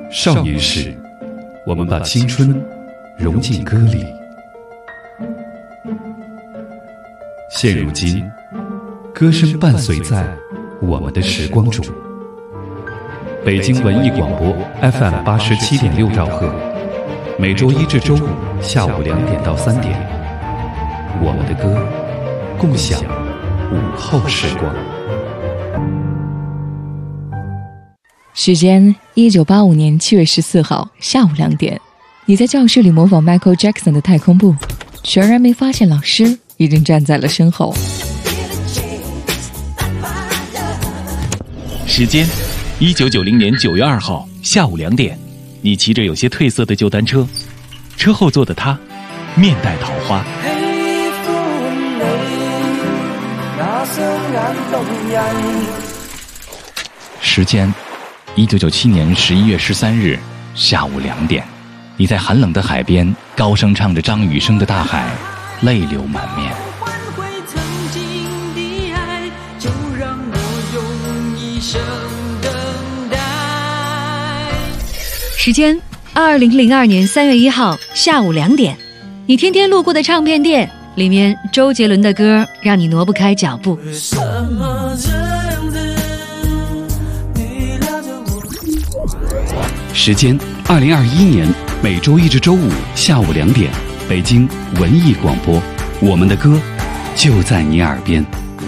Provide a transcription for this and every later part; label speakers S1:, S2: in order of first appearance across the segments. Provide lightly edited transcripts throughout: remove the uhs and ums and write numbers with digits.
S1: 少年时，我们把青春融进歌里。现如今，歌声伴随在我们的时光中。北京文艺广播 FM 87.6兆赫，每周一至周五下午2点到3点，我们的歌，共享午后时光。
S2: 时间1985年7月14号下午2点，你在教室里模仿 Michael Jackson 的太空步，全然没发现老师已经站在了身后。
S3: 时间1990年9月2号下午2点，你骑着有些褪色的旧单车，车后座的他面带桃花。时间1997年11月13日下午2点，你在寒冷的海边高声唱着张雨生的《大海》，泪流满面。
S4: 时间2002年3月1号下午2点，你天天路过的唱片店，里面周杰伦的歌让你挪不开脚步。
S1: 时间2021年每周一至周五下午2点，北京文艺广播，我们的歌就在你耳边。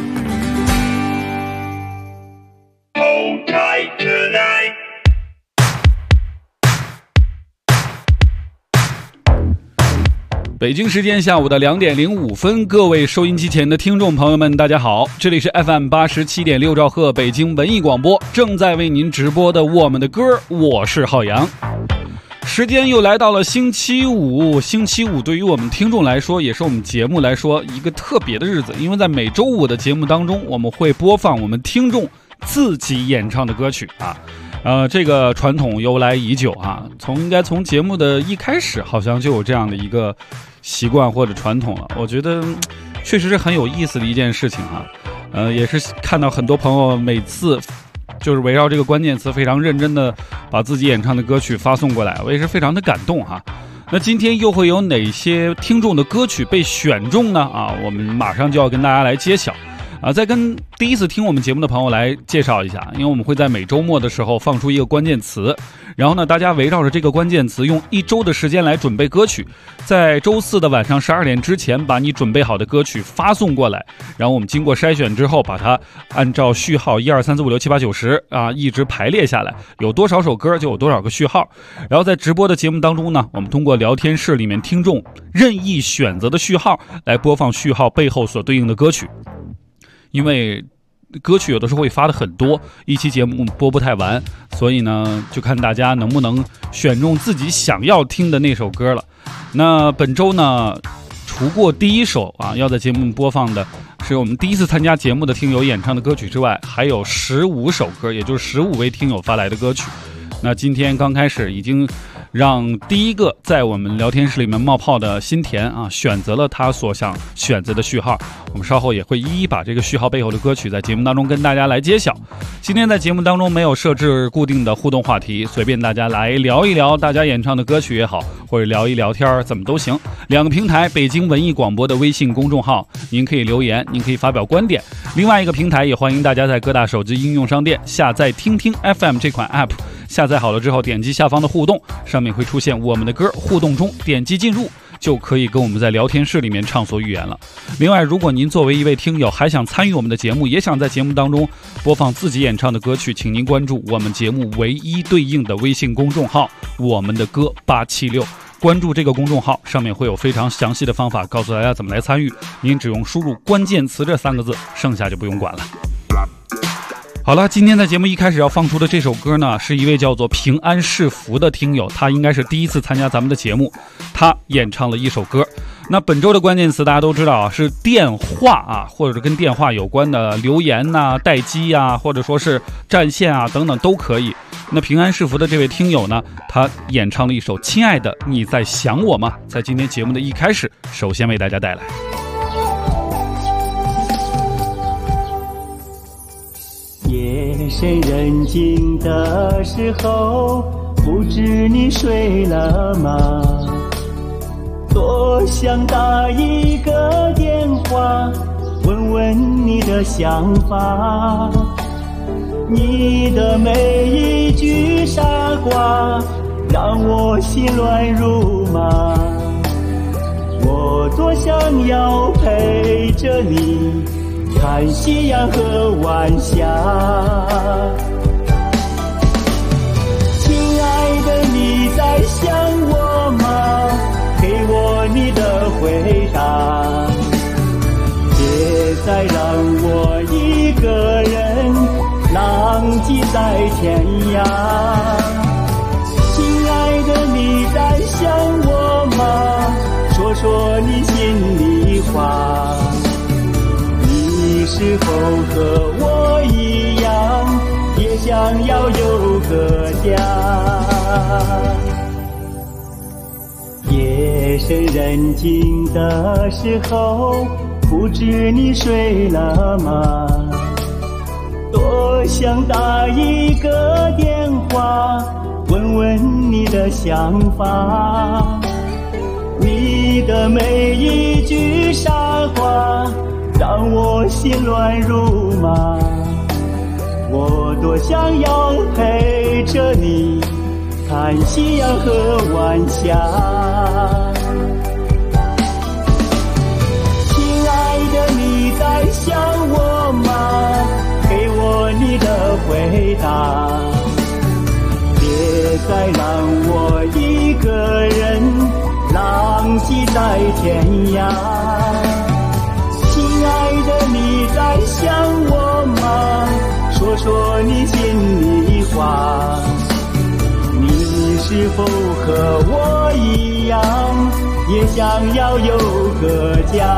S1: 北京时间下午的2点05分，各位收音机前的听众朋友们，大家好，这里是 FM 87.6兆赫北京文艺广播，正在为您直播的我们的歌，我是浩洋。时间又来到了星期五，星期五对于我们听众来说，也是我们节目来说一个特别的日子，因为在每周五的节目当中，我们会播放我们听众自己演唱的歌曲啊。这个传统由来已久啊，应该从节目的一开始，好像就有这样的一个习惯或者传统了。我觉得确实是很有意思的一件事情啊。也是看到很多朋友每次就是围绕这个关键词非常认真的把自己演唱的歌曲发送过来，我也是非常的感动哈。那今天又会有哪些听众的歌曲被选中呢？啊，我们马上就要跟大家来揭晓。再跟第一次听我们节目的朋友来介绍一下，因为我们会在每周末的时候放出一个关键词，然后呢，大家围绕着这个关键词用1周的时间来准备歌曲，在周4的晚上12点之前把你准备好的歌曲发送过来，然后我们经过筛选之后，把它按照序号1、2、3、4、5、6、7、8、9、10啊一直排列下来，有多少首歌就有多少个序号，然后在直播的节目当中呢，我们通过聊天室里面听众任意选择的序号来播放序号背后所对应的歌曲。因为歌曲有的时候会发的很多，一期节目播不太完，所以呢就看大家能不能选中自己想要听的那首歌了。那本周呢，除过第一首啊要在节目播放的是我们第一次参加节目的听友演唱的歌曲之外，还有15首歌，也就是15位听友发来的歌曲。那今天刚开始已经让第一个在我们聊天室里面冒泡的新田啊选择了他所想选择的序号，我们稍后也会一一把这个序号背后的歌曲在节目当中跟大家来揭晓。今天在节目当中没有设置固定的互动话题，随便大家来聊一聊大家演唱的歌曲也好，或者聊一聊天怎么都行。2个平台，北京文艺广播的微信公众号，您可以留言，您可以发表观点。另外一个平台也欢迎大家在各大手机应用商店下载听听 FM 这款 app， 下载好了之后点击下方的互动，上面会出现我们的歌，互动中点击进入就可以跟我们在聊天室里面畅所欲言了。另外，如果您作为一位听友还想参与我们的节目，也想在节目当中播放自己演唱的歌曲，请您关注我们节目唯一对应的微信公众号，我们的歌876。关注这个公众号，上面会有非常详细的方法告诉大家怎么来参与，您只用输入关键词这3个字，剩下就不用管了。好了，今天在节目一开始要放出的这首歌呢，是一位叫做平安是福的听友，他应该是第一次参加咱们的节目，他演唱了一首歌。那本周的关键词大家都知道啊，是电话啊，或者是跟电话有关的留言呐、待机啊，或者说是占线啊等等都可以。那平安是福的这位听友呢，他演唱了一首《亲爱的你在想我吗》，在今天节目的一开始，首先为大家带来。
S5: 夜深人静的时候，不知知你睡了吗？多想打一个电话，问问你的想法。你的每一句傻话，让我心乱如麻。我多想要陪着你，看夕阳和晚霞。亲爱的，你在想我吗？给我你的回答，别再让我一个人浪迹在天涯。亲爱的，你在想我吗？说说你心里话。你是否和我一样，也想要有个家？夜深人静的时候，不知你睡了吗？多想打一个电话，问问你的想法。你的每一句傻话，让我心乱如麻。我多想要陪着你，看夕阳和晚霞。亲爱的，你在想我吗？给我你的回答，别再让我一个人浪迹在天涯。亲爱的，你在想我吗？说说你心里话。你是否和我一样，也想要有个家？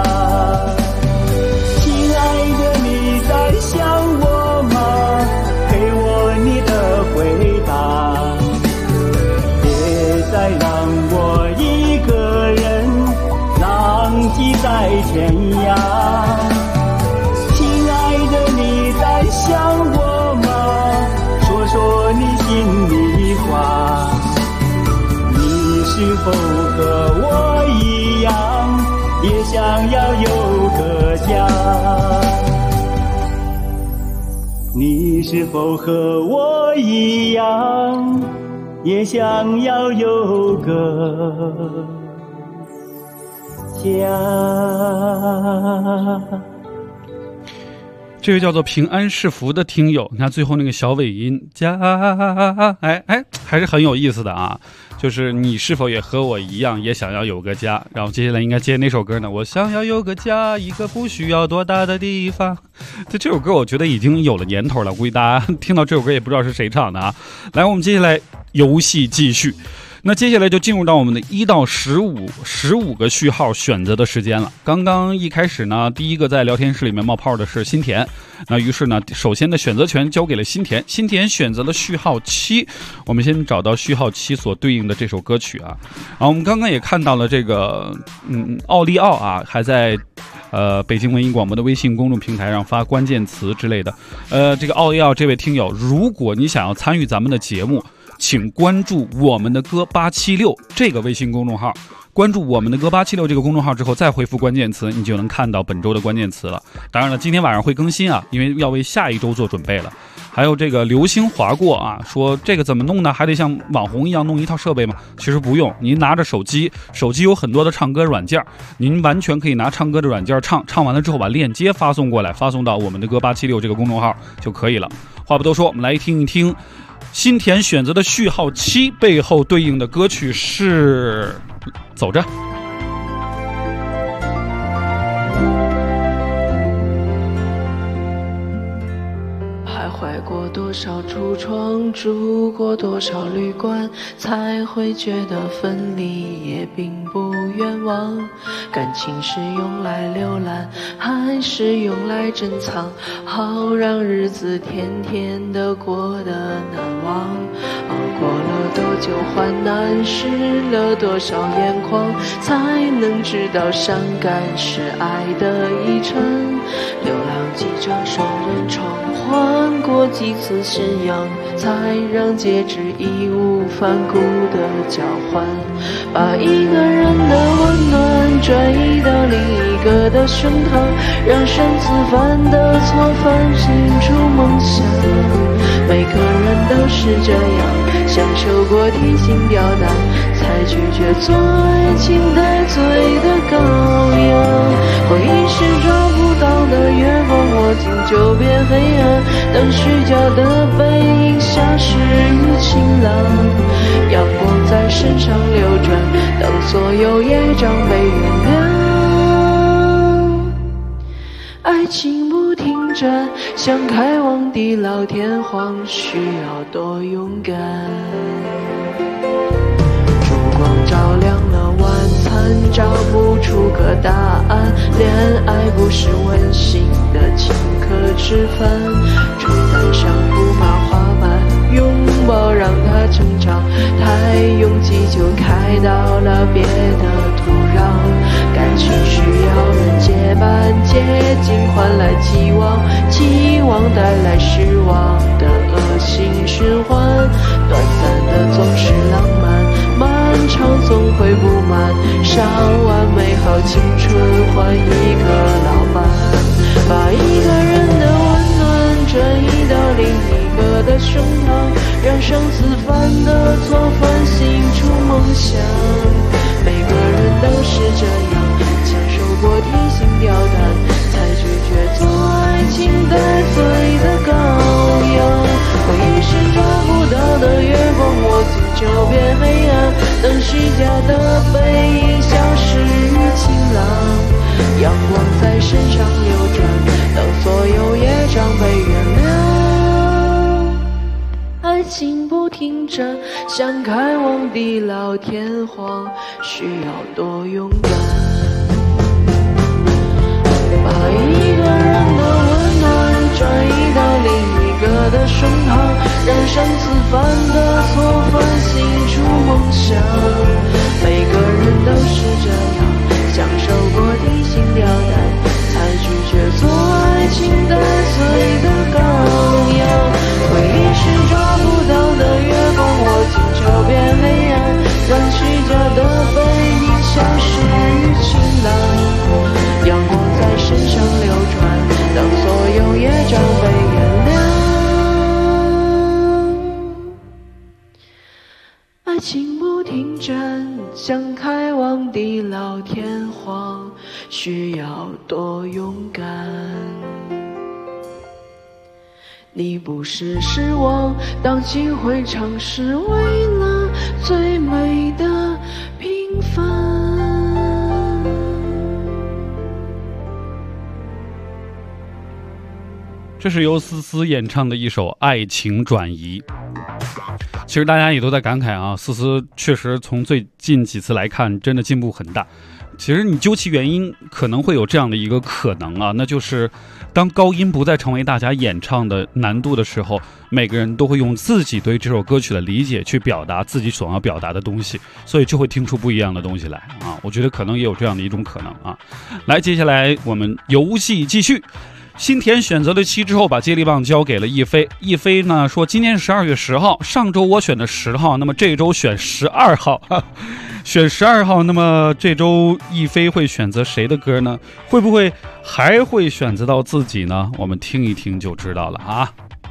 S5: 亲爱的，你在想我吗？给我你的回答，别再让我一个人浪迹在天涯。亲爱的，你在想我吗？说说你心里话。你是否和我一样，也想要有个家？你是否和我一样，也想要有个家？
S1: 这位叫做平安是福的听友，你看最后那个小尾音家，还是很有意思的啊。就是你是否也和我一样，也想要有个家？然后接下来应该接哪首歌呢？我想要有个家，一个不需要多大的地方。这首歌我觉得已经有了年头了，估计大家听到这首歌也不知道是谁唱的啊。来，我们接下来游戏继续。那接下来就进入到我们的1到15个序号选择的时间了。刚刚一开始呢，第一个在聊天室里面冒泡的是新田，那于是呢，首先的选择权交给了新田，新田选择了序号7。我们先找到序号7所对应的这首歌曲啊。然后我们刚刚也看到了这个奥利奥啊，还在北京文艺广播的微信公众平台上发关键词之类的。这个奥利奥这位听友，如果你想要参与咱们的节目，请关注我们的歌876这个微信公众号，关注我们的歌876这个公众号之后，再回复关键词，你就能看到本周的关键词了。当然了，今天晚上会更新啊，因为要为下一周做准备了。还有这个流星划过啊，说这个怎么弄呢？还得像网红一样弄一套设备吗？其实不用，您拿着手机有很多的唱歌软件，您完全可以拿唱歌的软件唱完了之后，把链接发送过来，发送到我们的歌876这个公众号就可以了。话不多说，我们来听一听新田选择的序号7背后对应的歌曲是走着。
S6: 徘徊过多少橱窗，住过多少旅馆，才会觉得分离也并不冤枉。感情是用来浏览，还是用来珍藏？好让日子天天的过得难忘。熬过了多久患难，湿了多少眼眶，才能知道伤感是爱的遗产。流浪几张双人床，换过几次信仰，才让戒指义无反顾的交换，把一个人的温暖转移到另一个的胸膛，让上次犯的错反省出梦想。每个人都是这样，享受过提心吊胆，才拒绝做爱情带罪的羔羊。回忆是找不到的月光，握紧就变黑暗，等虚假的背影消失于晴朗，阳光在身上流转，当所有业障被原谅。爱情不停站，想开往地老天荒，需要多勇敢。烛光照亮了晚餐，找不出个答案，恋爱不是温馨的请客吃饭，床单上铺满花瓣，拥抱让它成长，太拥挤就开到了别的土壤。感情需要人结伴，接近换来期望，期望带来失望的恶性循环。短暂的总是浪漫，漫长总会不满，烧完美好青春换一个老伴，把一个人的温暖转移到另一个的胸膛，让上次犯的错反省出梦想。每个人都是这样，享受过提心吊胆，才拒绝做爱情带罪的羔羊。回忆是找不到的月光，握紧就变黑暗，等虚假的背影消失于晴朗，阳光在身上流转，当所有业障被原谅。爱情不停站，想开往地老天荒，需要多勇敢。把一个人的温暖转移到另一个的胸膛，让上次犯的错反省出梦想。每个人都是这样，享受过提心吊胆，才拒绝做爱情带罪的羔羊。回忆是找不到的月光，握紧就变黑暗，让虚假的背影消失于晴朗，阳光在身上流转，当所有业障被原谅。爱情不停站，想开往地老天荒，需要多勇敢。你不是失望，当机会尝试为了最美的平凡。
S1: 这是由思思演唱的一首《爱情转移》。其实大家也都在感慨啊，思思确实从最近几次来看，真的进步很大。其实你究其原因，可能会有这样的一个可能啊，那就是当高音不再成为大家演唱的难度的时候，每个人都会用自己对这首歌曲的理解去表达自己所要表达的东西，所以就会听出不一样的东西来啊。我觉得可能也有这样的一种可能啊。来，接下来我们游戏继续。新田选择了7之后，把接力棒交给了一飞。一飞呢说，今天是12月10号，上周我选的10号，那么这周选12号，选12号。那么这周一飞会选择谁的歌呢？会不会还会选择到自己呢？我们听一听就知道了啊。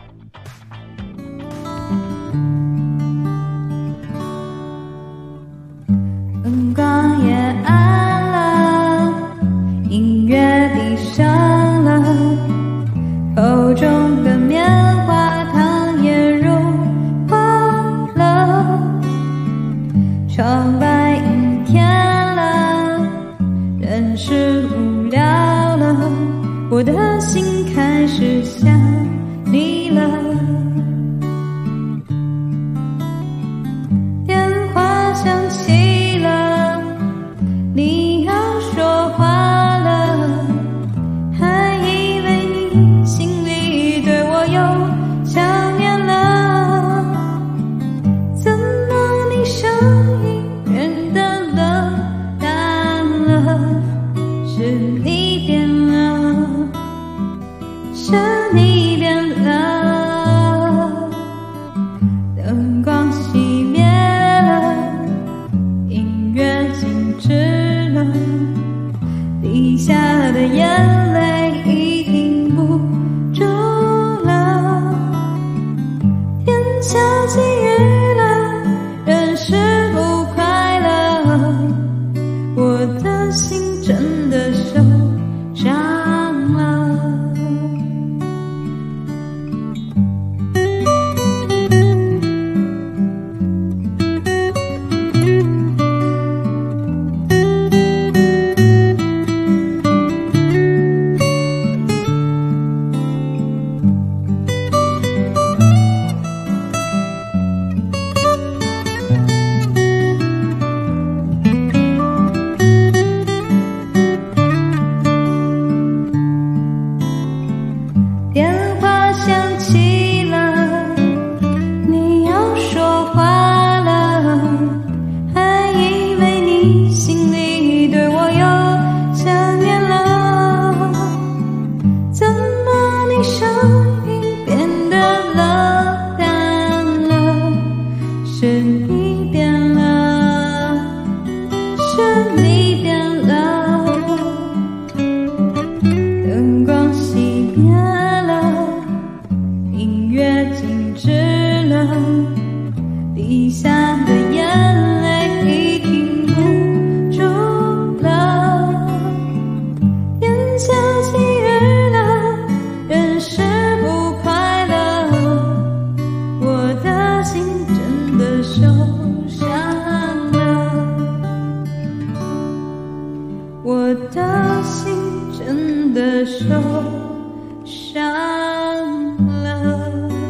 S7: 灯光也暗了，音乐闭上了，口中的棉花糖也融化了，窗外阴天了，人是无聊了，我的心开始想你了。电话响起了，你要说话了，还以为你心里对我有想念了，怎么你声音变得冷淡了？是你变了，是你你变了，是你变了，灯光熄灭了，音乐静止了，滴下的眼泪已停不住了，眼下起雨了，人是不快乐，我的心真的受伤了，我的心真的受伤了。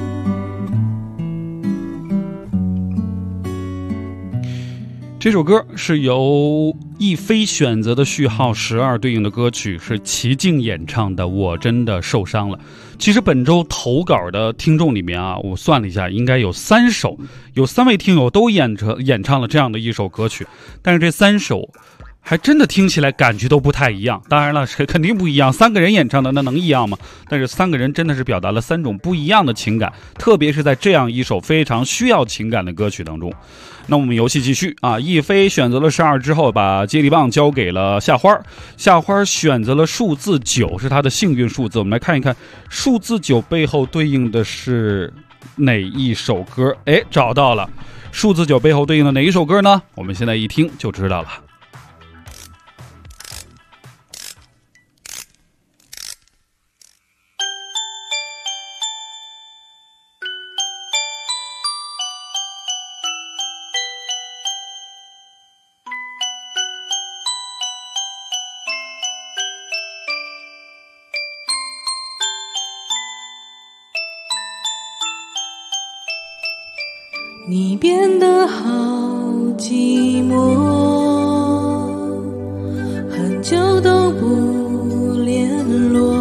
S1: 这首歌是由亦菲选择的序号12对应的歌曲，是齐静演唱的《我真的受伤了》。其实本周投稿的听众里面啊，我算了一下，应该有3首，有3位听友都演唱了这样的一首歌曲，但是这3首还真的听起来感觉都不太一样。当然了，肯定不一样，3个人演唱的那能一样吗？但是3个人真的是表达了3种不一样的情感，特别是在这样一首非常需要情感的歌曲当中。那我们游戏继续啊！亦菲选择了12之后，把接力棒交给了夏花。夏花选择了数字9，是她的幸运数字。我们来看一看数字9背后对应的是哪一首歌？哎，找到了，数字9背后对应的哪一首歌呢？我们现在一听就知道了。
S6: 你变得好寂寞，很久都不联络，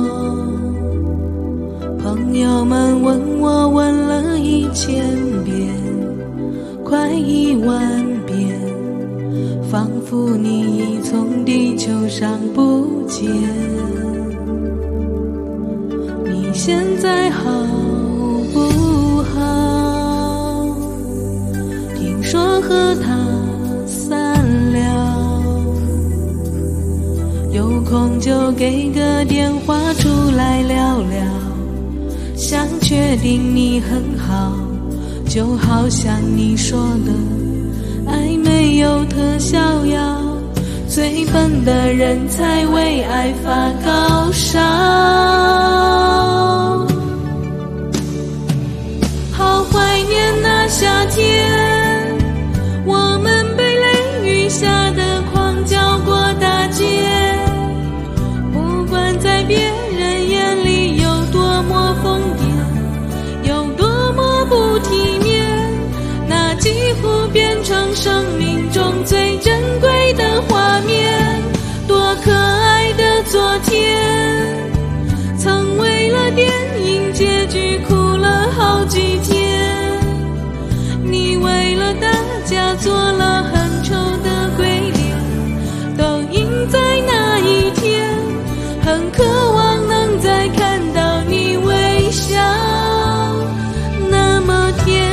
S6: 朋友们问我问了1000遍，快1万遍，仿佛你已从地球上不见。你现在好不好？听说和他散了，有空就给个电话出来聊聊，想确定你很好，就好像你说的，爱没有特效药，最笨的人才为爱发高烧。好怀念那夏天，我们被雷雨下的狂叫过大街，不管在别人眼里有多么疯癫，有多么不体面，那几乎变成生命中最珍贵的画面。多可爱的昨天，曾为了电影结局哭了好几天，你为了大家做了很丑的鬼脸，都印在那一天，很渴望能再看到你微笑那么甜，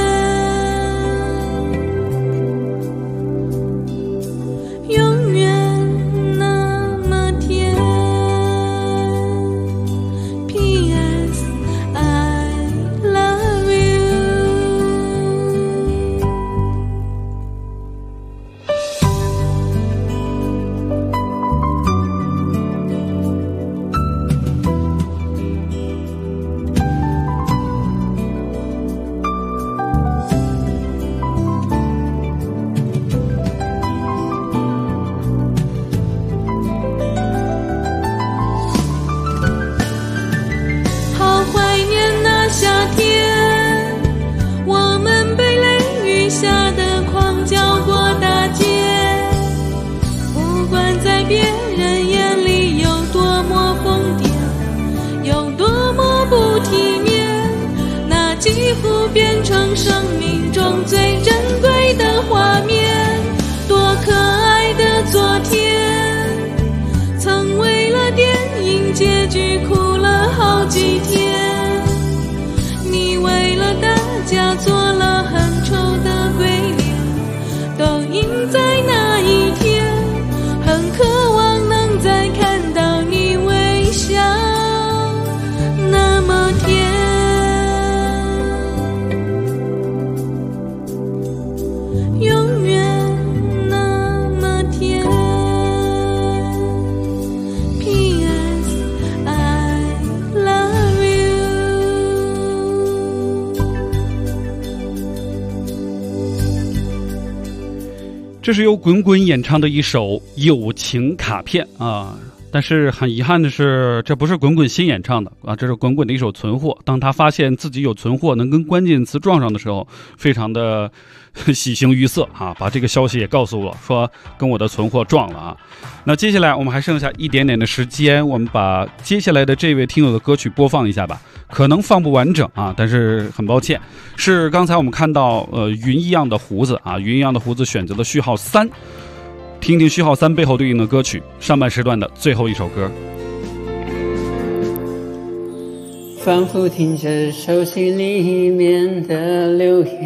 S6: 永远那么甜。 P.S. I love you。 好怀念那夏天，我们被雷雨下的狂叫过大街，不管在别人眼里有多么疯癫，有多么不体面，那几乎变成生命中最珍贵的画面。多可爱的昨天，曾为了电影结局哭了好几天，你为了大家做了很丑的
S1: 这是由滚滚演唱的一首友情卡片啊。但是很遗憾的是，这不是滚滚新演唱的啊，这是滚滚的一手存货。当他发现自己有存货能跟关键词撞上的时候，非常的喜形于色啊，把这个消息也告诉我说跟我的存货撞了啊。那接下来我们还剩下一点点的时间，我们把接下来的这位听友的歌曲播放一下吧。可能放不完整啊，但是很抱歉，是刚才我们看到云一样的胡子啊，云一样的胡子选择了序号3。听听序号3背后对应的歌曲，上半时段的最后一首歌。
S8: 仿佛听着手机里面的留言，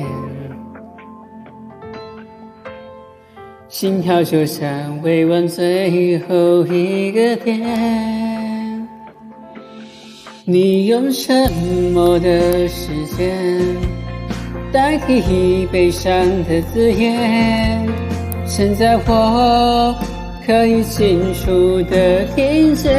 S8: 心跳就像未完最后一个点。你用沉默的时间代替悲伤的字眼，现在我可以清楚地听见，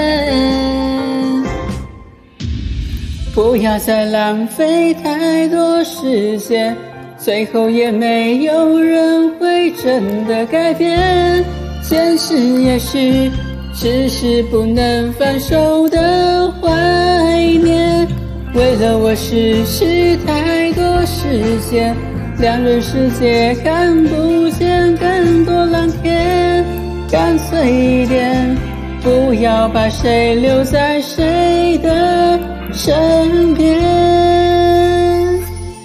S8: 不要再浪费太多时间，最后也没有人会真的改变。现实也许只是不能放手的怀念，为了我失去太多时间，两人世界看不见更多蓝天，干脆一点，不要把谁留在谁的身边。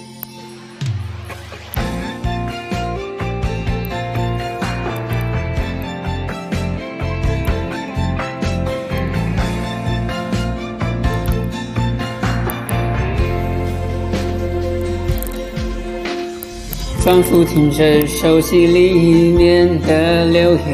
S8: 仿佛听着手机里面的留言，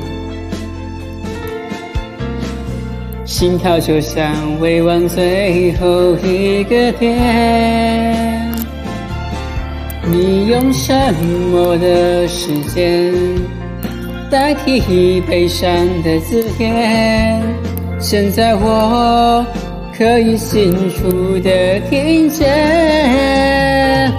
S8: 心跳就像未完最后一个点。你用沉默的时间代替悲伤的字眼，现在我可以清楚地听见，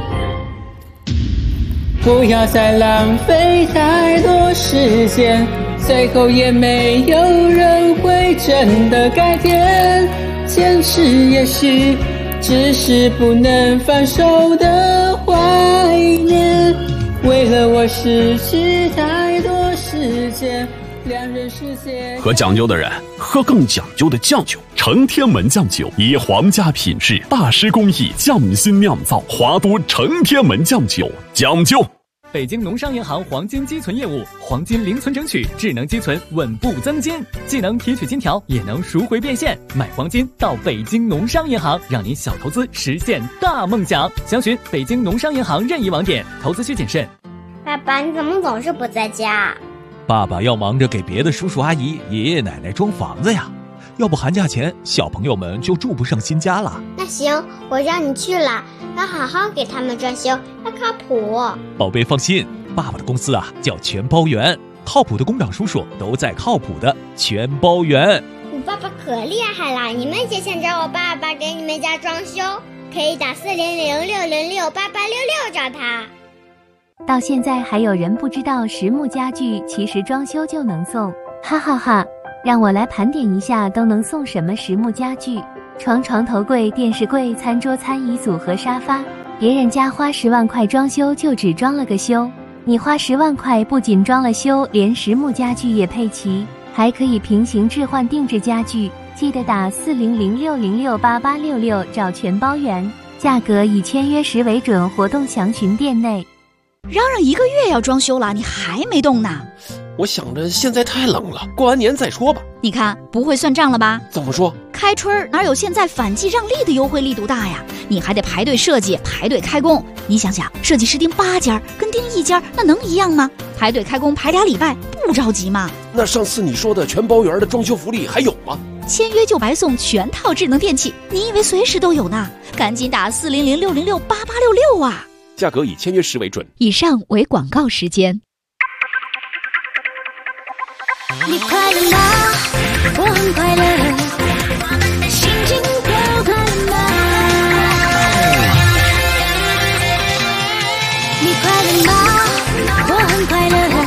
S8: 不要再浪费太多时间，最后也没有人会真的改变。坚持也许只是不能放手的怀念，为了我失去太多时间，两人世界。
S9: 喝讲究的人喝更讲究的酱酒，成天门酱酒以皇家品质、大师工艺匠心酿造，华都成天门酱酒讲究。
S10: 北京农商银行黄金积存业务，黄金零存整取，智能积存，稳步增金，既能提取金条，也能赎回变现。买黄金到北京农商银行，让您小投资实现大梦想。详询北京农商银行任意网点，投资需谨慎。
S11: 爸爸，你怎么总是不在家？
S12: 爸爸要忙着给别的叔叔阿姨、爷爷奶奶装房子呀，要不寒假前小朋友们就住不上新家了。
S11: 那行，我让你去了，要好好给他们装修，要靠谱。
S12: 宝贝放心，爸爸的公司啊叫全包园，靠谱的工长叔叔都在靠谱的全包园。
S11: 你爸爸可厉害了，你们也想找我爸爸给你们家装修，可以打400-606-8866找他。
S13: 到现在还有人不知道实木家具其实装修就能送，哈哈哈！让我来盘点一下都能送什么实木家具：床、床头柜、电视柜、餐桌、餐椅组和沙发。别人家花10万块装修就只装了个修，你花10万块不仅装了修，连实木家具也配齐，还可以平行置换定制家具。记得打400-606-8866找全包园，价格以签约时为准，活动详询店内。
S14: 嚷嚷1个月要装修了，你还没动呢？
S15: 我想着现在太冷了，过完年再说吧。
S14: 你看不会算账了吧？
S15: 怎么说？
S14: 开春哪有现在反季让利的优惠力度大呀？你还得排队设计，排队开工。你想想，设计师订8家跟订1家那能一样吗？排队开工排2礼拜，不着急吗？
S15: 那上次你说的全包园的装修福利还有吗？
S14: 签约就白送全套智能电器，你以为随时都有呢？赶紧打400-606-8866啊！
S15: 价格以签约时为准。
S14: 以上为广告时间。
S7: 你快乐吗？我很快乐，心情更快乐吗？你快乐吗？我很快乐。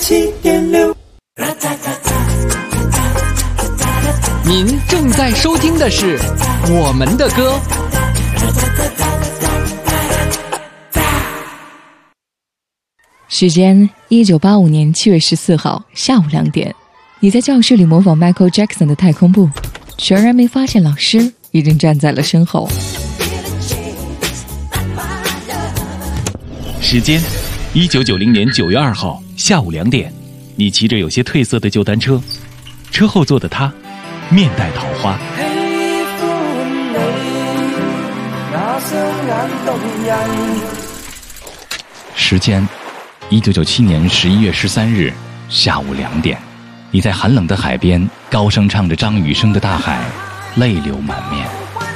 S16: 87.6。
S10: 您正在收听的是我们的歌。
S2: 时间1985年7月14号下午2点，你在教室里模仿 Michael Jackson 的太空步，全然没发现老师已经站在了身后。
S3: 时间1990年9月2号下午2点，你骑着有些褪色的旧单车，车后座的他面带桃花。时间1997年11月13日下午2点，你在寒冷的海边高声唱着张雨生的《大海》，泪流满面。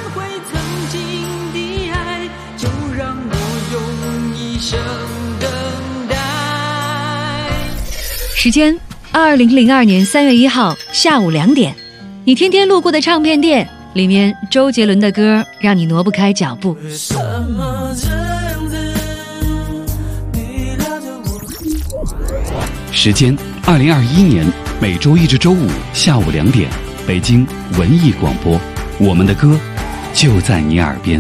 S4: 时间2002年3月1号下午2点，你天天路过的唱片店，里面周杰伦的歌让你挪不开脚步。
S1: 时间2021年每周一至周五下午2点，北京文艺广播，我们的歌就在你耳边。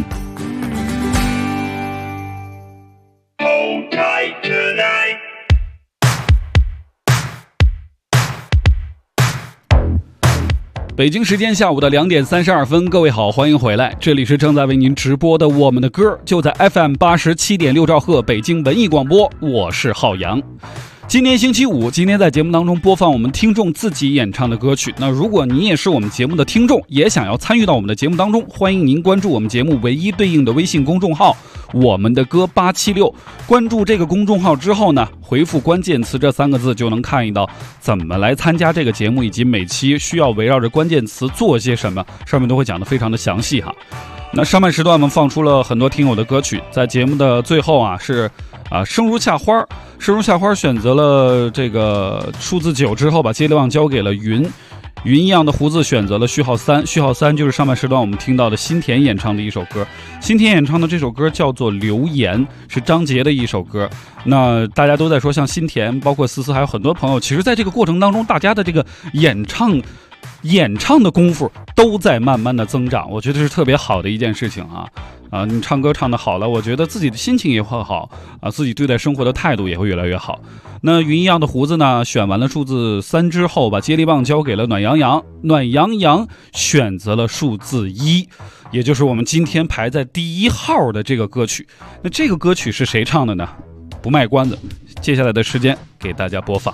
S1: 北京时间下午的2点32分，各位好，欢迎回来，这里是正在为您直播的我们的歌，就在 FM 87.6兆赫北京文艺广播，我是浩洋。今天星期五，今天在节目当中播放我们听众自己演唱的歌曲。那如果你也是我们节目的听众，也想要参与到我们的节目当中，欢迎您关注我们节目唯一对应的微信公众号我们的歌876。关注这个公众号之后呢，回复关键词这3个字，就能看到怎么来参加这个节目，以及每期需要围绕着关键词做些什么，上面都会讲得非常的详细哈。那上半时段我们放出了很多听友的歌曲，在节目的最后是生如夏花，生如夏花选择了这个数字9之后，把接力棒交给了云一样的胡子选择了序号3，序号3就是上半时段我们听到的新田演唱的一首歌。新田演唱的这首歌叫做《留言》，是张杰的一首歌。那大家都在说，像新田包括思思还有很多朋友，其实在这个过程当中，大家的这个演唱的功夫都在慢慢的增长，我觉得是特别好的一件事情啊，你唱歌唱得好了，我觉得自己的心情也会好啊，自己对待生活的态度也会越来越好。那云一样的胡子呢，选完了数字3之后，把接力棒交给了暖洋洋，暖洋洋选择了数字1，也就是我们今天排在第1号的这个歌曲。那这个歌曲是谁唱的呢？不卖关子，接下来的时间给大家播放。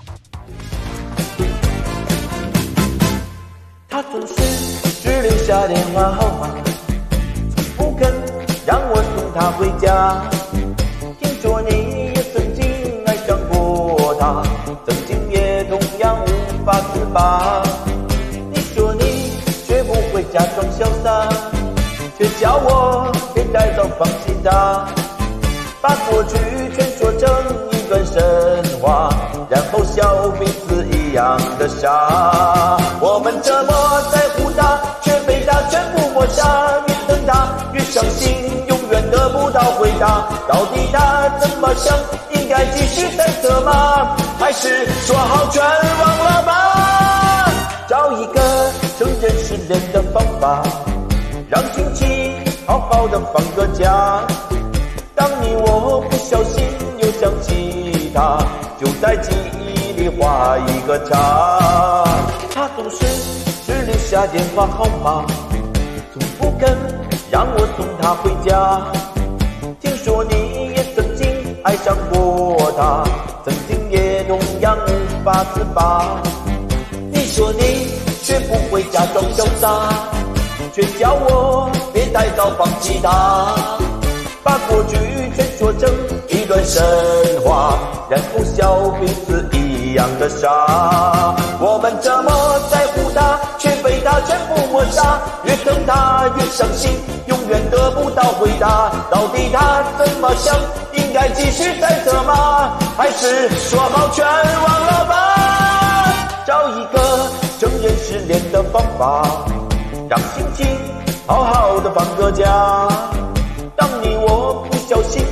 S17: 他总是只留下电话号码，不肯让我送他回家。听说你也曾经爱上过他，曾经也同样无法自拔。你说你学不会假装潇洒，却叫我别太早放弃他，把过去全说成一段神话，然后笑彼此一样的傻。我们这么在乎他，却被他全部抹杀，越等他越伤心，永远得不到回答。到底他怎么想？应该继续猜测吗？还是说好全忘了吧？找一个承认失恋的方法，让亲戚好好的放个假。当你我不小心又想起他，就在记忆里画一个叉。他总是只留下电话号码，从不肯让我送他回家。听说你也曾经爱上过他，曾经也同样无法自拔。你说你学不会假装潇洒，却叫我别太早放弃他，把过去全说成一段神话，然后笑彼此一样的傻。我们这么在乎他，却被他全部抹杀，越等他越伤心，永远得不到回答。到底他怎么想？应该继续猜测吗？还是说好全忘了吧？找一个承认失恋的方法，让心情好好的放个假。当你我不小心又想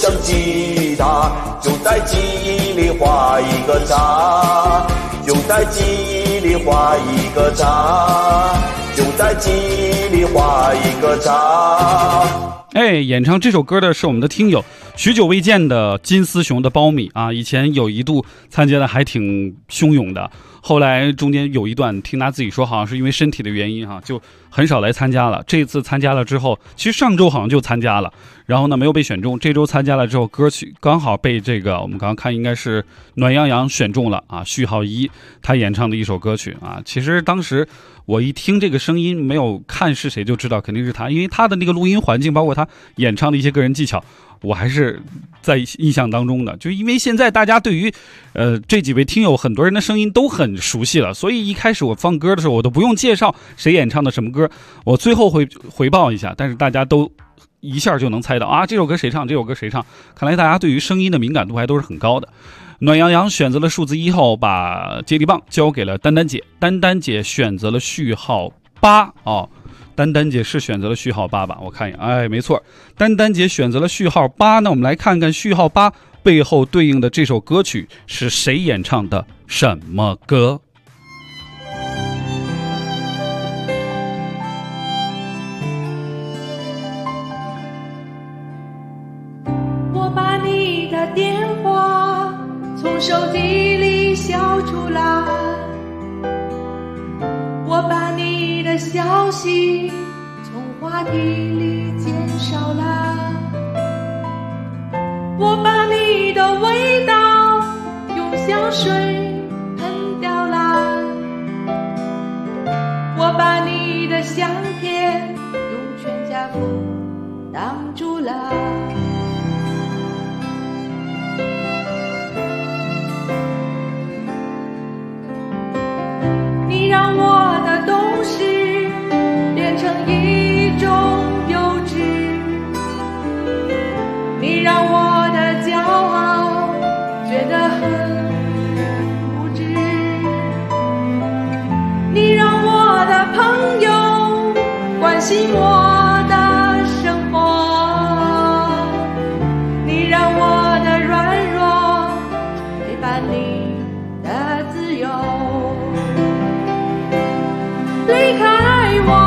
S17: 像吉他，就在记忆里画一个叉，就在记忆里画一个叉，就在记忆里画一个叉。
S1: 演唱这首歌的是我们的听友许久未见的金丝熊的苞米啊，以前有一度参加的还挺汹涌的，后来中间有一段听他自己说好像是因为身体的原因就很少来参加了。这次参加了之后，其实上周好像就参加了，然后呢没有被选中，这周参加了之后歌曲刚好被这个我们刚刚看应该是暖洋洋选中了啊，序号1他演唱的一首歌曲啊。其实当时我一听这个声音，没有看是谁就知道肯定是他，因为他的那个录音环境包括他演唱的一些个人技巧，我还是在印象当中的。就因为现在大家对于这几位听友很多人的声音都很熟悉了，所以一开始我放歌的时候我都不用介绍谁演唱的什么歌，我最后会回报一下，但是大家都一下就能猜到啊，这首歌谁唱，这首歌谁唱。看来大家对于声音的敏感度还都是很高的。暖洋洋选择了数字1号，把接力棒交给了丹丹姐，丹丹姐选择了序号8丹丹姐是选择了序号8吧？我看一眼，没错，丹丹姐选择了序号8。那我们来看看序号8背后对应的这首歌曲是谁演唱的什么歌？
S7: 我把你的电话从手机里消除了，我把你的消息从话题里减少了，我把你的味道用香水喷掉了，我把你的相片用全家福挡住了。你让我的懂事变成一种幼稚，你让我的骄傲觉得很无知，你让我的朋友关心我的生活，你让我的软弱陪伴你的自由。离开我，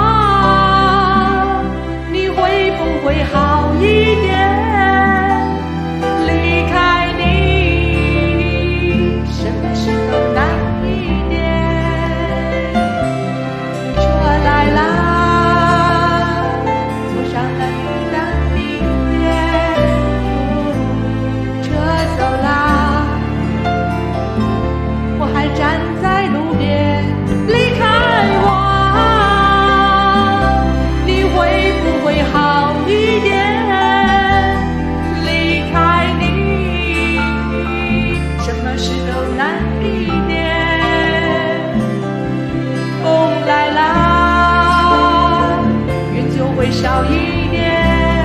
S7: 你会不会好一点？离开你，什么事都难一点。车来了，坐上了你的明天。车走了，我还站在路边。离开我，你会不会好一点？离开你，什么事都难一点。风来了，云就会少一点。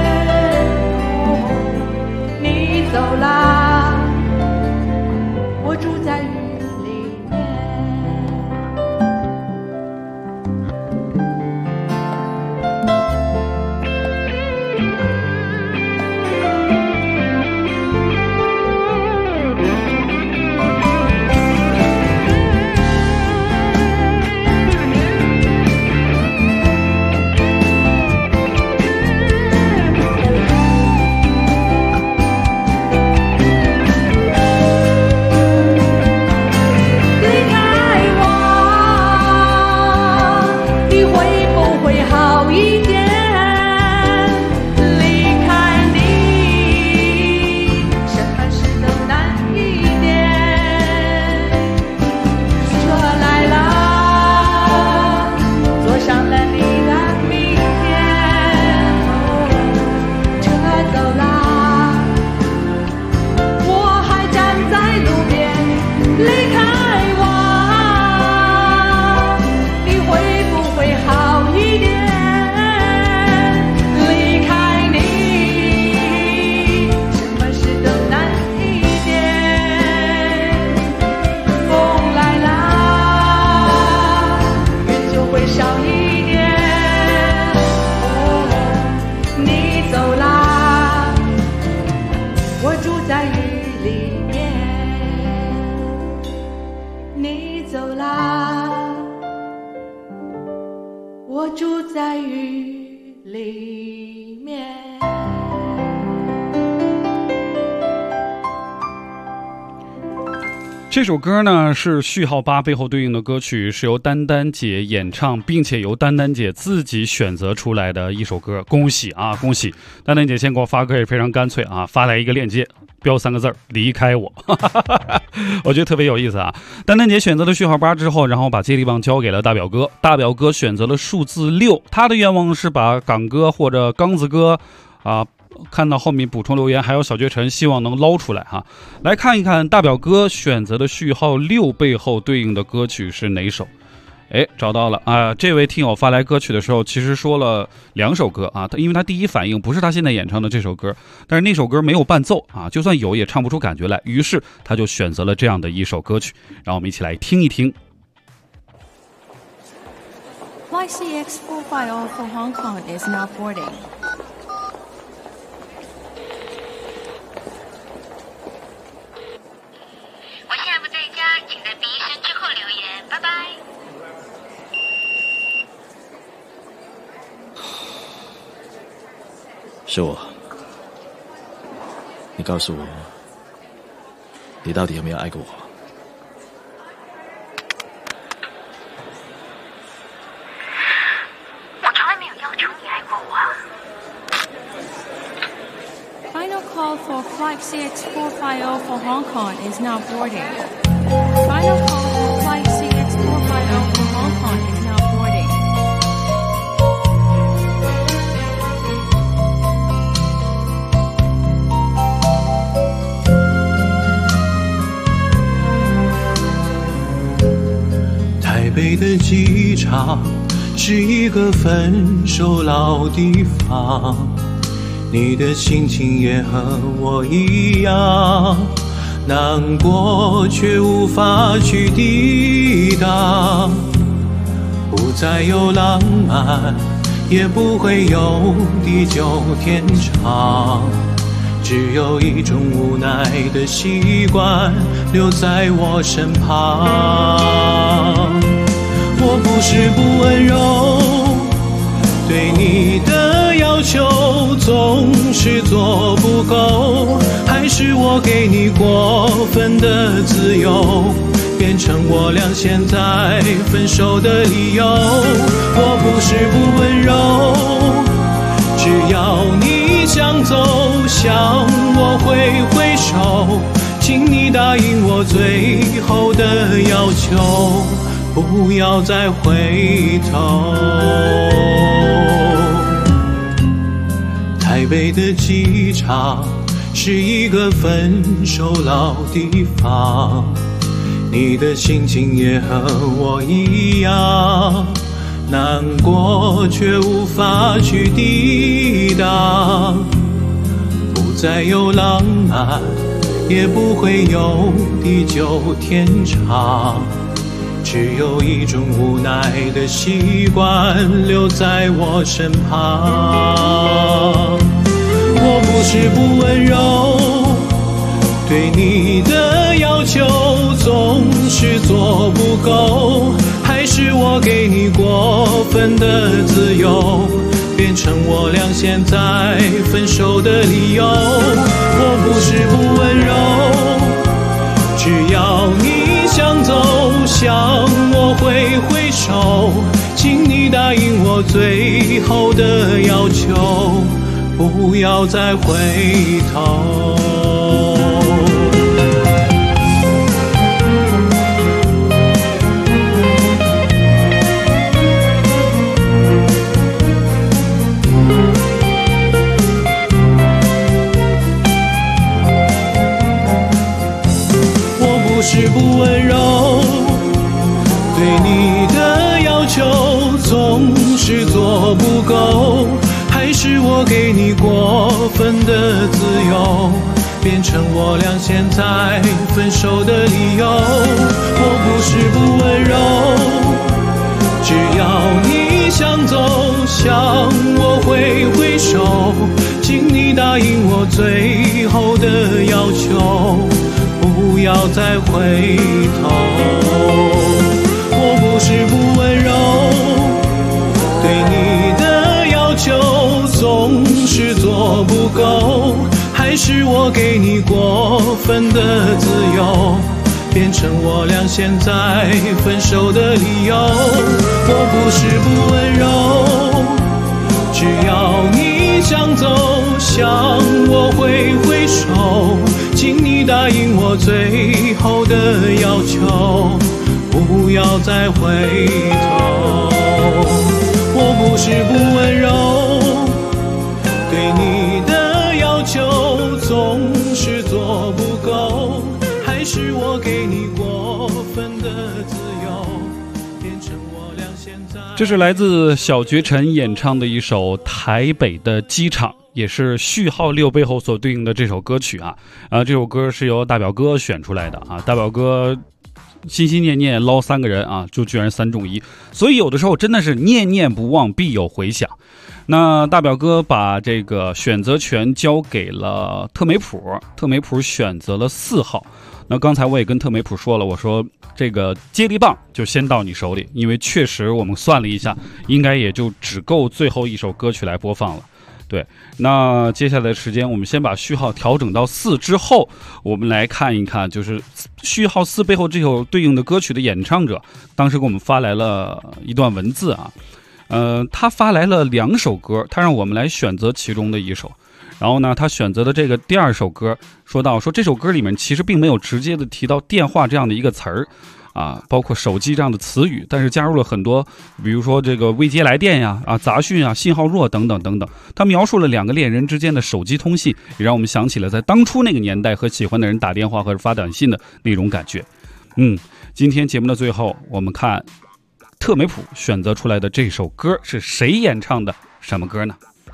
S7: 你走了，我住在雨里面。
S6: 走啦，我住在雨里面。
S1: 这首歌呢是序号8背后对应的歌曲，是由丹丹姐演唱，并且由丹丹姐自己选择出来的一首歌。恭喜啊，恭喜！丹丹姐先给我发歌也非常干脆啊，发来一个链接，标3个字离开我。我觉得特别有意思啊。丹丹姐选择了序号8之后，然后把接力棒交给了大表哥，大表哥选择了数字6，他的愿望是把港哥或者刚子哥看到后面补充留言，还有小绝尘希望能捞出来哈。来看一看大表哥选择的序号6背后对应的歌曲是哪首？找到了啊！这位听友发来歌曲的时候，其实说了2首歌啊，因为他第一反应不是他现在演唱的这首歌，但是那首歌没有伴奏啊，就算有也唱不出感觉来，于是他就选择了这样的一首歌曲，让我们一起来听一听。
S16: YCX450 for Hong Kong is now boarding.
S18: 我现在不在家，请在毕业生之后留言，拜拜。
S19: 是我，你告诉我，你到底有没有爱过我？
S18: 我从来没有要求你爱过我。
S16: Final call for Flight CX450 for Hong Kong is now boarding. Final call for Flight CX450 for Hong Kong is now boarding.
S20: 台北的机场是一个分手老地方，你的心情也和我一样，难过却无法去抵挡，不再有浪漫，也不会有地久天长，只有一种无奈的习惯留在我身旁。我不是不温柔，对你的要求总是做不够，还是我给你过分的自由，变成我俩现在分手的理由。我不是不温柔，只要你想走向我挥挥手，请你答应我最后的要求，不要再回头。台北的机场是一个分手老地方，你的心情也和我一样，难过却无法去抵挡，不再有浪漫，也不会有地久天长，只有一种无奈的习惯留在我身旁。我不是不温柔，对你的要求总是做不够，还是我给你过分的自由，变成我俩现在分手的理由。我不是不温柔，只要你想走向我挥挥手，请你答应我最后的要求，不要再回头。我不是不温柔，对你的要求总是做不够，还是我给你过分的自由，变成我俩现在分手的理由。我不是不温柔，只要你想走向我挥挥手，请你答应我最后的要求，不要再回头。 是我给你过分的自由，变成我俩现在分手的理由。我不是不温柔，只要你想走，向我挥挥手，请你答应我最后的要求，不要再回头。我不是不温柔，对你的要求总是做不够，还是我给你过分的自由，变成我俩现在。
S1: 这是来自小绝尘演唱的一首《台北的机场》，也是序号6背后所对应的这首歌曲啊。这首歌是由大表哥选出来的啊，大表哥心心念念捞3个人啊，就居然3中1，所以有的时候真的是念念不忘必有回响。那大表哥把这个选择权交给了特美普，特美普选择了4号。那刚才我也跟特美普说了，我说这个接力棒就先到你手里，因为确实我们算了一下，应该也就只够最后一首歌曲来播放了。对，那接下来的时间我们先把序号调整到4之后，我们来看一看就是序号4背后这首对应的歌曲的演唱者当时给我们发来了一段文字啊。他发来了2首歌，他让我们来选择其中的一首。然后呢，他选择的这个第2首歌，说这首歌里面其实并没有直接的提到电话这样的一个词儿啊，包括手机这样的词语，但是加入了很多，比如说这个未接来电呀、杂讯啊、信号弱等等等等。他描述了2个恋人之间的手机通信，也让我们想起了在当初那个年代和喜欢的人打电话或者发短信的那种感觉。今天节目的最后，我们看特美普选择出来的这首歌是谁演唱的？什么歌呢？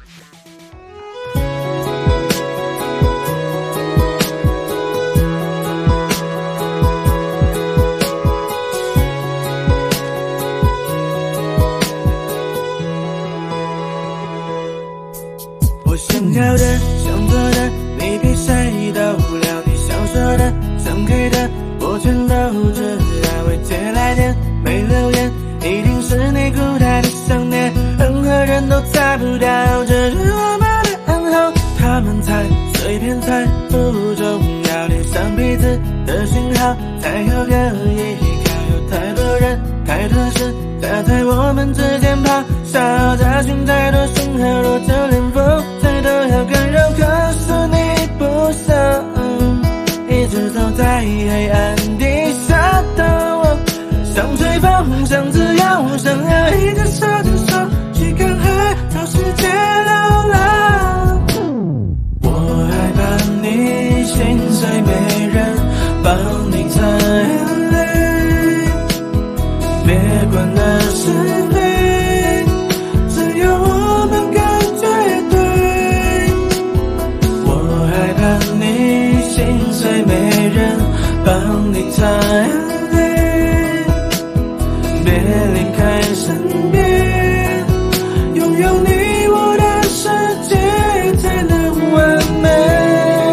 S17: 我想要的、想做的，你比谁都了。你想说的、想给的，我全都知道。未接来电，没留言，一定是你孤单的想念，任何人都猜不到，这是我们的暗号。他们猜，随便猜，不重要，连上彼此的讯号才有个依靠。有太多人，太多事，夹在我们之间跑，想查询太多信号，若就连风吹都要干扰。可是你不想一直走在黑暗地下的我，想吹风，想自由，想要一直手牵手去看海，找世界流浪。我害怕你心碎，没人帮你擦眼泪，别管那是非，只有我们感觉对。我害怕你心碎，没人帮你擦眼泪，别离开身边，拥有你我的世界才能完美。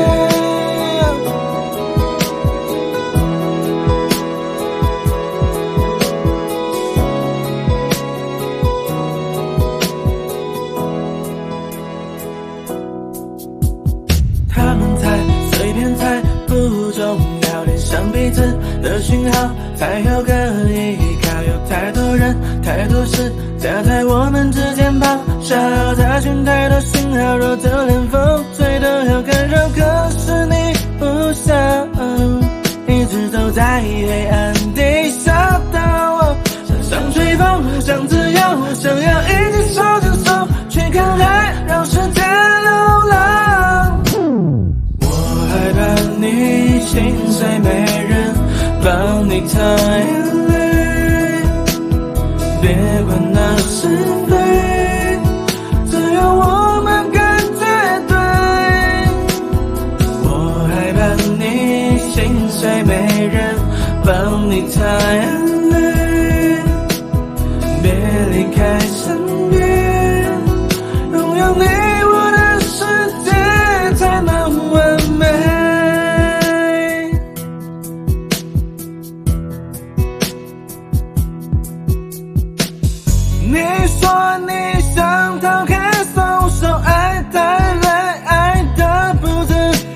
S17: 他们猜，随便猜，不重要，连上彼此的讯号才有个依靠。有太多人，太多事，夹在我们之间跑，想要查询太多信号，若就连风吹都要干扰。可是你不想一直走在黑暗地下的我，想吹风，想自由，想要一直手牵手去看海，让世界流浪。我害怕你心碎，没人帮你擦眼泪，别管那是非，只有我们感觉对。我害怕你心碎，没人帮你擦眼泪，别离开身边，拥有你我的世界才能完美。你说你想逃开，松手，爱太累，爱的不自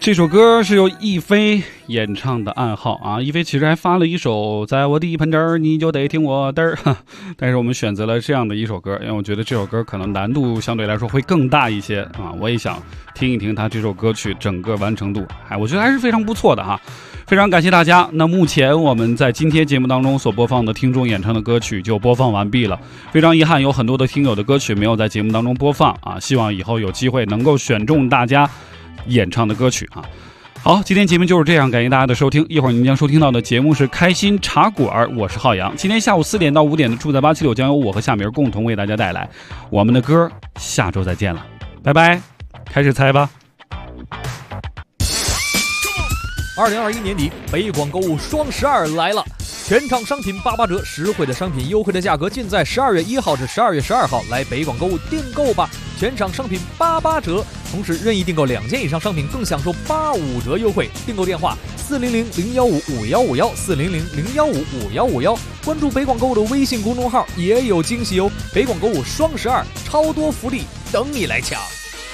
S1: 这首歌是由亦菲演唱的《暗号》啊，亦菲其实还发了一首在我的盆这儿你就得听我的儿，但是我们选择了这样的一首歌，因为我觉得这首歌可能难度相对来说会更大一些啊。我也想听一听他这首歌曲整个完成度，我觉得还是非常不错的哈。非常感谢大家。那目前我们在今天节目当中所播放的听众演唱的歌曲就播放完毕了，非常遗憾有很多的听友的歌曲没有在节目当中播放啊，希望以后有机会能够选中大家演唱的歌曲啊。好，今天节目就是这样，感谢大家的收听。一会儿您将收听到的节目是开心茶馆，我是浩洋。今天下午4点到5点的住在876将由我和夏明共同为大家带来我们的歌，下周再见了，拜拜。开始猜吧。
S12: 2021年底，北广购物双12来了，全场商品88折，实惠的商品，优惠的价格，尽在12月1号至12月12号来北广购物订购吧！全场商品88折，同时任意订购2件以上商品更享受85折优惠。订购电话400-015-5151，400-015-5151，关注北广购物的微信公众号也有惊喜哦！北广购物双12，超多福利等你来抢。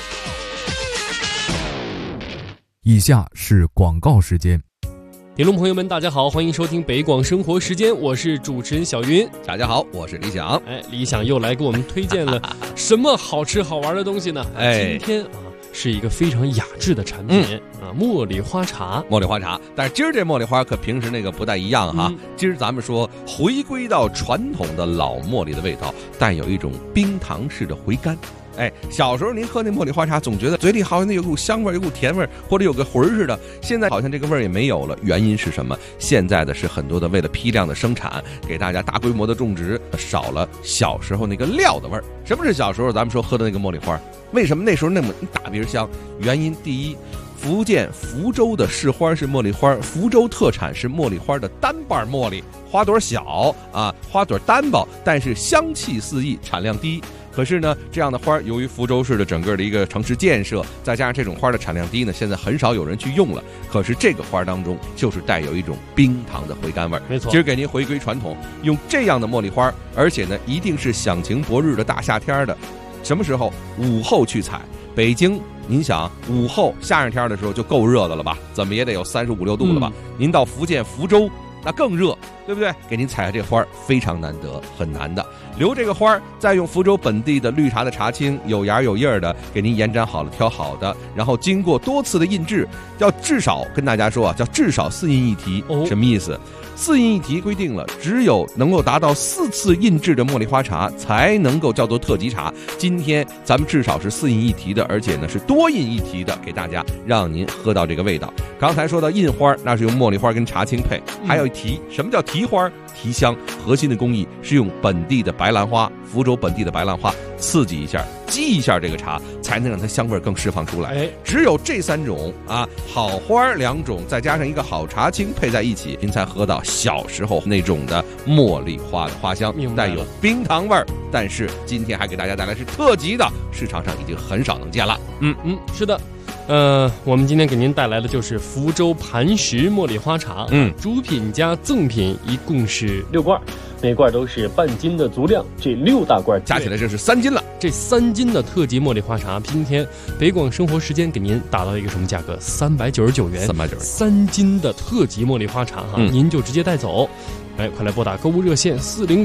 S21: 以下是广告时间。
S22: 听众朋友们大家好，欢迎收听北广生活时间，我是主持人小云。
S23: 大家好，我是李想。
S22: 李想又来给我们推荐了什么好吃好玩的东西呢？今天是一个非常雅致的产品茉莉花茶。
S23: 茉莉花茶，但是今儿这茉莉花可平时那个不太一样哈。今儿咱们说回归到传统的老茉莉的味道，但有一种冰糖式的回甘。小时候您喝那茉莉花茶，总觉得嘴里好像有股香味，有股甜味，或者有个魂似的。现在好像这个味儿也没有了，原因是什么？现在的是很多的为了批量的生产，给大家大规模的种植，少了小时候那个料的味儿。什么是小时候咱们说喝的那个茉莉花？为什么那时候那么大鼻香？原因第一，福建福州的市花是茉莉花，福州特产是茉莉花的单瓣茉莉，花朵小啊，花朵单薄，但是香气四溢，产量低。可是呢，这样的花由于福州市的整个的一个城市建设，再加上这种花的产量低呢，现在很少有人去用了。可是这个花当中就是带有一种冰糖的回甘味，
S22: 没错。
S23: 今儿给您回归传统，用这样的茉莉花，而且呢，一定是响晴博日的大夏天的，什么时候？午后去采。北京，您想午后夏日天的时候就够热的了吧？怎么也得有35、6度了吧？您到福建福州，那更热，对不对？给您采下这花非常难得，很难的。留这个花，再用福州本地的绿茶的茶青，有芽有叶的，给您延展好了，挑好的，然后经过多次的印制，要至少跟大家说啊，叫至少4印一提。什么意思？4印一提规定了，只有能够达到4次印制的茉莉花茶才能够叫做特级茶。今天咱们至少是4印一提的，而且呢是多印一提的，给大家让您喝到这个味道。刚才说到印花，那是用茉莉花跟茶青配，还有提。什么叫提花？提香，核心的工艺是用本地的白兰花，福州本地的白兰花刺激一下，激一下这个茶，才能让它香味更释放出来。只有这3种啊，好花2种，再加上一个好茶青配在一起，您才喝到小时候那种的茉莉花的花香，带有冰糖味儿。但是今天还给大家带来是特级的，市场上已经很少能见了。
S22: 是的。我们今天给您带来的就是福州磐石茉莉花茶，主品加赠品一共是6罐，每罐都是半斤的足量，这6大罐
S23: 加起来这是3斤了。
S22: 这3斤的特级茉莉花茶，今天北广生活时间给您打到一个什么价格？399元，3斤的特级茉莉花茶您就直接带走。快来拨打购物热线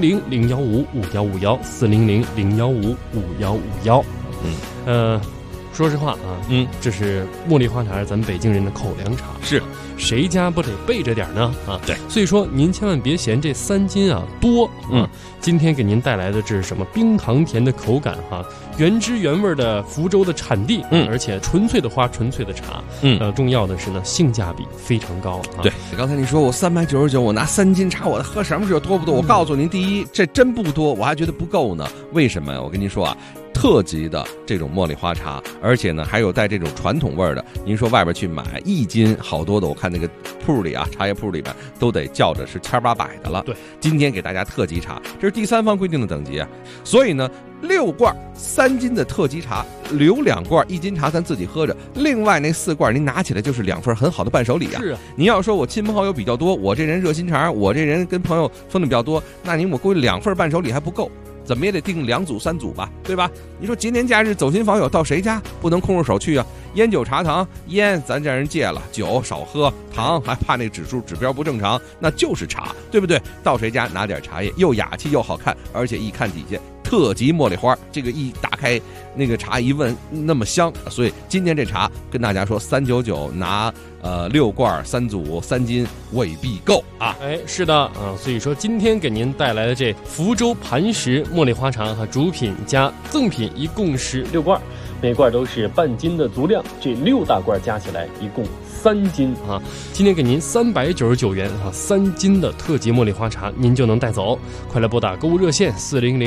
S22: 400-015-5151，400-015-5151。说实话啊，这是茉莉花茶，是咱们北京人的口粮茶，
S23: 是
S22: 谁家不得备着点呢？
S23: 对，
S22: 所以说您千万别嫌这3斤多。今天给您带来的这是什么？冰糖甜的口感原汁原味的福州的产地，而且纯粹的花，纯粹的茶，重要的是呢，性价比非常高。
S23: 对，刚才你说我399，我拿3斤茶，我喝什么时候多不多？我告诉您，第一，这真不多，我还觉得不够呢。为什么呀？我跟您说啊。特级的这种茉莉花茶，而且呢还有带这种传统味儿的。您说外边去买1斤，好多的，我看那个铺里啊，茶叶铺里边都得叫着是1800的了。
S22: 对，
S23: 今天给大家特级茶，这是第3方规定的等级啊。所以呢，6罐3斤的特级茶，留2罐1斤茶咱自己喝着，另外那4罐您拿起来就是2份很好的伴手礼啊。
S22: 是啊，
S23: 您要说我亲朋好友比较多，我这人热心肠，我这人跟朋友分的比较多，那您我估计2份伴手礼还不够。 怎么也得订2组3组吧，对吧？你说节年假日走亲访友到谁家不能空着手去啊？烟酒茶糖，烟咱让人戒了，酒少喝，糖还怕那指标不正常，那就是茶，对不对？到谁家拿点茶叶，又雅气又好看，而且一看底下特级茉莉花，这个一打开那个茶一闻那么香，所以今天这茶跟大家说399拿6罐3组3斤未必够啊！
S22: 哎，是的啊，所以说今天给您带来的这福州磐石茉莉花茶和主品加赠品一共是6罐，每罐都是半斤的足量，这6大罐加起来一共3斤啊！今天给您399元啊，3斤的特级茉莉花茶您就能带走，快来拨打购物热线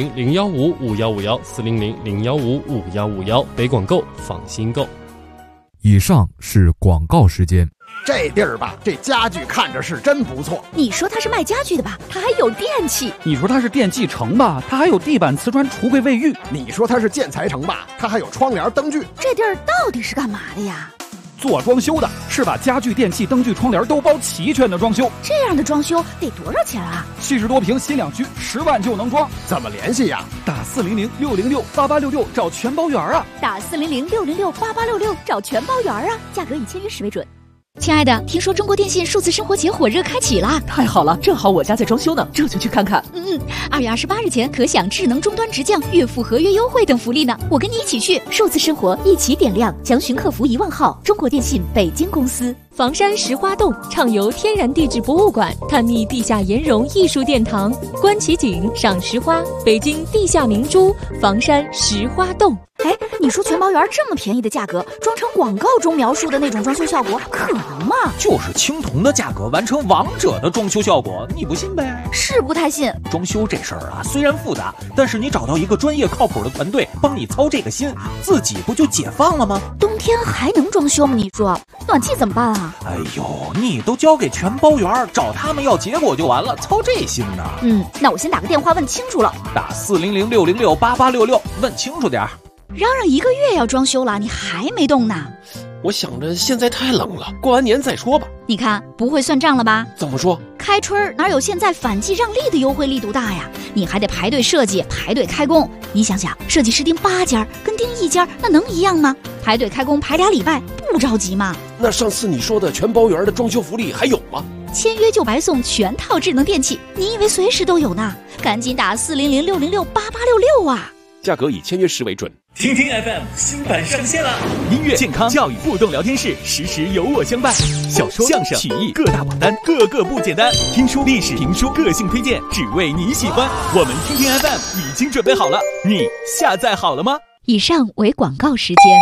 S22: 400-015-5151，400-015-5151，北广购放心购。
S21: 以上是广告时间。
S5: 这地儿吧，这家具看着是真不错。
S14: 你说它是卖家具的吧，它还有电器。
S1: 你说它是电器城吧，它还有地板、瓷砖、橱柜、卫浴。
S5: 你说它是建材城吧，它还有窗帘、灯具。
S14: 这地儿到底是干嘛的呀？
S1: 做装修的，是把家具、电器、灯具、窗帘都包齐全的装修。
S14: 这样的装修得多少钱啊
S1: ？70多平新两居，10万就能装。
S5: 怎么联系呀？
S1: 打400-606-8866找全包圆啊！
S14: 打400-606-8866找全包圆啊！价格以签约时为准。亲爱的，听说中国电信数字生活节火热开启啦！
S8: 太好了，正好我家在装修呢，这就去看看。
S14: 2月28日前可享智能终端直降、月付合约优惠等福利呢。我跟你一起去，数字生活一起点亮，详询客服1万号。中国电信北京公司。
S9: 房山石花洞畅游天然地质博物馆，探秘地下岩溶艺术殿堂，观奇景，赏石花，北京地下明珠，房山石花洞。
S14: 哎，你说全包圆这么便宜的价格，装成广告中描述的那种装修效果，可能吗？
S24: 就是青铜的价格完成王者的装修效果，你不信呗？
S14: 是不太信。
S24: 装修这事儿啊，虽然复杂，但是你找到一个专业靠谱的团队帮你操这个心，自己不就解放了吗？
S14: 冬天还能装修吗？你说暖气怎么办啊？
S24: 哎呦，你都交给全包圆，找他们要结果就完了，操这心呢？
S14: 那我先打个电话问清楚了。
S24: 打400-606-8866，问清楚点儿。
S14: 嚷嚷1个月要装修了，你还没动呢？
S15: 我想着现在太冷了，过完年再说吧。
S14: 你看不会算账了吧？
S15: 怎么说？
S14: 开春哪有现在反季让利的优惠力度大呀？你还得排队设计，排队开工。你想想，设计师订8家跟订1家那能一样吗？排队开工排2礼拜，不着急吗？
S15: 那上次你说的全包圆的装修福利还有吗？
S14: 签约就白送全套智能电器，你以为随时都有呢？赶紧打400-606-8866啊！
S15: 价格以签约时为准。
S10: 听听 FM 新版上线了，音乐、健康、教育互动聊天室，时时有我相伴。小说、相声、曲艺各大榜单，个个不简单。听书、历史、评书，个性推荐，只为你喜欢。我们听听 FM 已经准备好了，你下载好了吗？
S14: 以上为广告时间。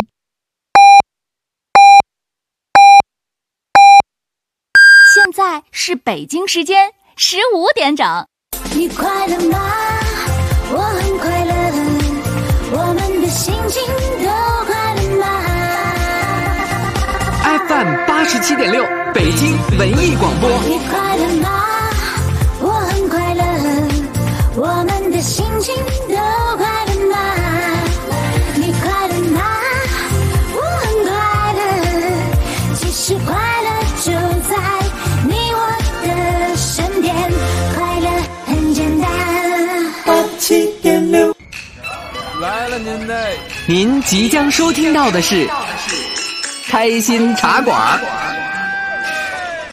S25: 现在是北京时间15点整。
S7: 你快乐吗？我很快乐，我们的心情都快乐吗
S8: ？FM 87.6，北京文艺广播。
S7: 你快乐吗？我很快乐，我们的心情都快乐吗？你快乐吗？我很快乐，其实快乐就在你我的身边，快乐很简单。87.6
S23: 来了您嘞！
S8: 您即将收听到的是开心茶馆。